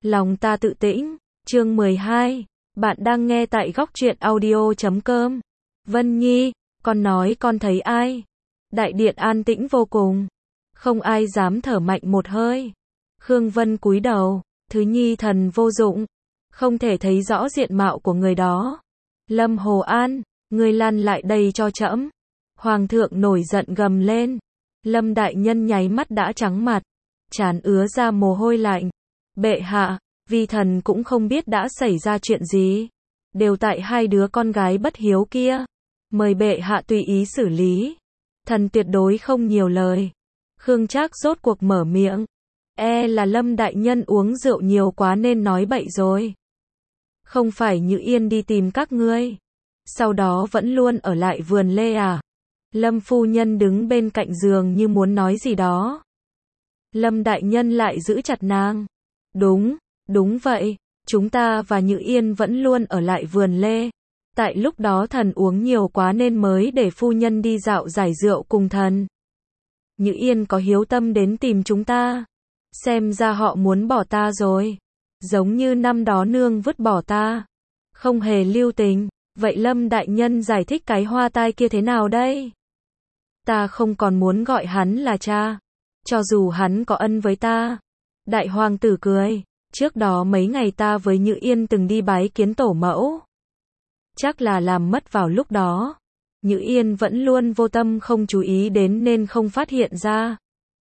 Lòng ta tự tĩnh, chương 12. Bạn đang nghe tại góc truyện audio.com. Vân Nhi, con nói con thấy ai? Đại điện an tĩnh vô cùng. Không ai dám thở mạnh một hơi. Khương Vân cúi đầu, Thứ Nhi thần vô dụng. Không thể thấy rõ diện mạo của người đó. Lâm Hồ An, ngươi lăn lại đây cho trẫm. Hoàng thượng nổi giận gầm lên. Lâm đại nhân nháy mắt đã trắng mặt. Trán ứa ra mồ hôi lạnh. Bệ hạ, vi thần cũng không biết đã xảy ra chuyện gì. Đều tại hai đứa con gái bất hiếu kia. Mời bệ hạ tùy ý xử lý. Thần tuyệt đối không nhiều lời. Khương Trác rốt cuộc mở miệng. Là Lâm đại nhân uống rượu nhiều quá nên nói bậy rồi. Không phải Như Yên đi tìm các ngươi. Sau đó vẫn luôn ở lại vườn lê à? Lâm phu nhân đứng bên cạnh giường như muốn nói gì đó. Lâm đại nhân lại giữ chặt nàng. Đúng vậy, chúng ta và Như Yên vẫn luôn ở lại vườn lê. Tại lúc đó thần uống nhiều quá nên mới để phu nhân đi dạo giải rượu cùng thần. Như Yên có hiếu tâm đến tìm chúng ta. Xem ra họ muốn bỏ ta rồi. Giống như năm đó nương vứt bỏ ta. Không hề lưu tình. Vậy Lâm đại nhân giải thích cái hoa tai kia thế nào đây? Ta không còn muốn gọi hắn là cha. Cho dù hắn có ân với ta. Đại hoàng tử cười. Trước đó mấy ngày ta với Như Yên từng đi bái kiến tổ mẫu. Chắc là làm mất vào lúc đó. Như Yên vẫn luôn vô tâm không chú ý đến nên không phát hiện ra.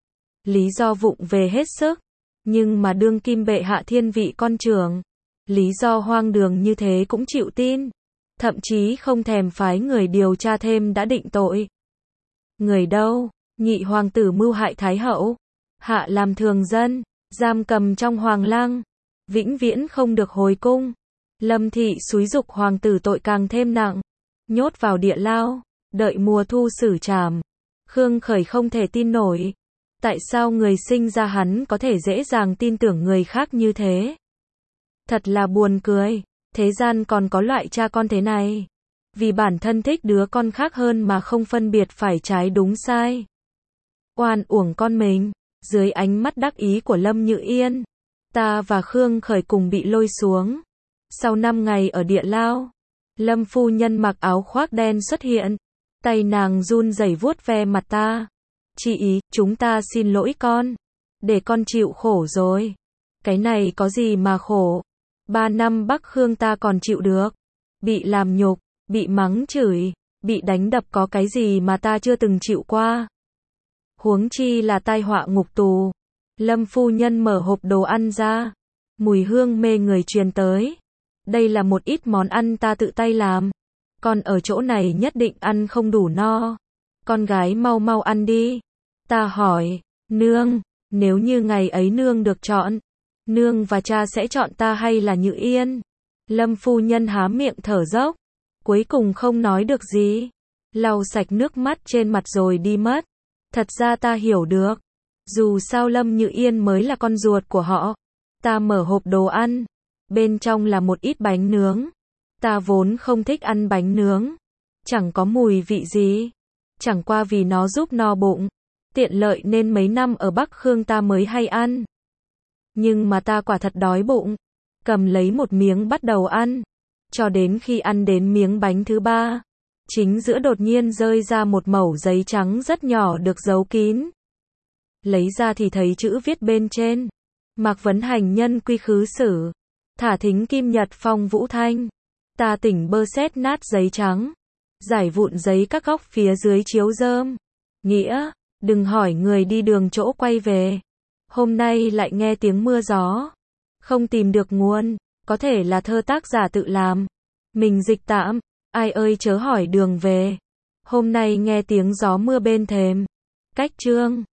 Lý do vụng về hết sức. Nhưng mà đương kim bệ hạ thiên vị con trưởng. Lý do hoang đường như thế cũng chịu tin. Thậm chí không thèm phái người điều tra thêm đã định tội. Người đâu? Nhị hoàng tử mưu hại thái hậu. Hạ làm thường dân. Giam cầm trong hoàng lăng. Vĩnh viễn không được hồi cung. Lâm thị xúi giục hoàng tử tội càng thêm nặng. Nhốt vào địa lao. Đợi mùa thu xử trảm. Khương Khởi không thể tin nổi. Tại sao người sinh ra hắn có thể dễ dàng tin tưởng người khác như thế? Thật là buồn cười. Thế gian còn có loại cha con thế này. Vì bản thân thích đứa con khác hơn mà không phân biệt phải trái đúng sai. Oan uổng con mình. Dưới ánh mắt đắc ý của Lâm Như Yên. Ta và Khương Khởi cùng bị lôi xuống. Sau 5 ngày ở địa lao. Lâm phu nhân mặc áo khoác đen xuất hiện. Tay nàng run rẩy vuốt ve mặt ta. Chị ý, chúng ta xin lỗi con. Để con chịu khổ rồi. Cái này có gì mà khổ. 3 năm Bắc Khương ta còn chịu được. Bị làm nhục, bị mắng chửi, bị đánh đập có cái gì mà ta chưa từng chịu qua. Huống chi là tai họa ngục tù. Lâm phu nhân mở hộp đồ ăn ra. Mùi hương mê người truyền tới. Đây là một ít món ăn ta tự tay làm. Con ở chỗ này nhất định ăn không đủ no. Con gái mau mau ăn đi. Ta hỏi, nương, nếu như ngày ấy nương được chọn, nương và cha sẽ chọn ta hay là Như Yên? Lâm phu nhân há miệng thở dốc. Cuối cùng không nói được gì. Lau sạch nước mắt trên mặt rồi đi mất. Thật ra ta hiểu được. Dù sao Lâm Như Yên mới là con ruột của họ. Ta mở hộp đồ ăn. Bên trong là một ít bánh nướng. Ta vốn không thích ăn bánh nướng. Chẳng có mùi vị gì. Chẳng qua vì nó giúp no bụng. Tiện lợi nên mấy năm ở Bắc Khương ta mới hay ăn. Nhưng mà ta quả thật đói bụng. Cầm lấy một miếng bắt đầu ăn. Cho đến khi ăn đến miếng bánh thứ 3. Chính giữa đột nhiên rơi ra một mẩu giấy trắng rất nhỏ được giấu kín. Lấy ra thì thấy chữ viết bên trên. Mạc Vấn hành nhân quy khứ xử. Thả thính kim nhật phong vũ thanh. Ta tỉnh bơ xét nát giấy trắng. Giải vụn giấy các góc phía dưới chiếu rơm. Nghĩa, đừng hỏi người đi đường chỗ quay về. Hôm nay lại nghe tiếng mưa gió. Không tìm được nguồn. Có thể là thơ tác giả tự làm. Mình dịch tạm. Ai ơi chớ hỏi đường về. Hôm nay nghe tiếng gió mưa bên thềm. Cách chương.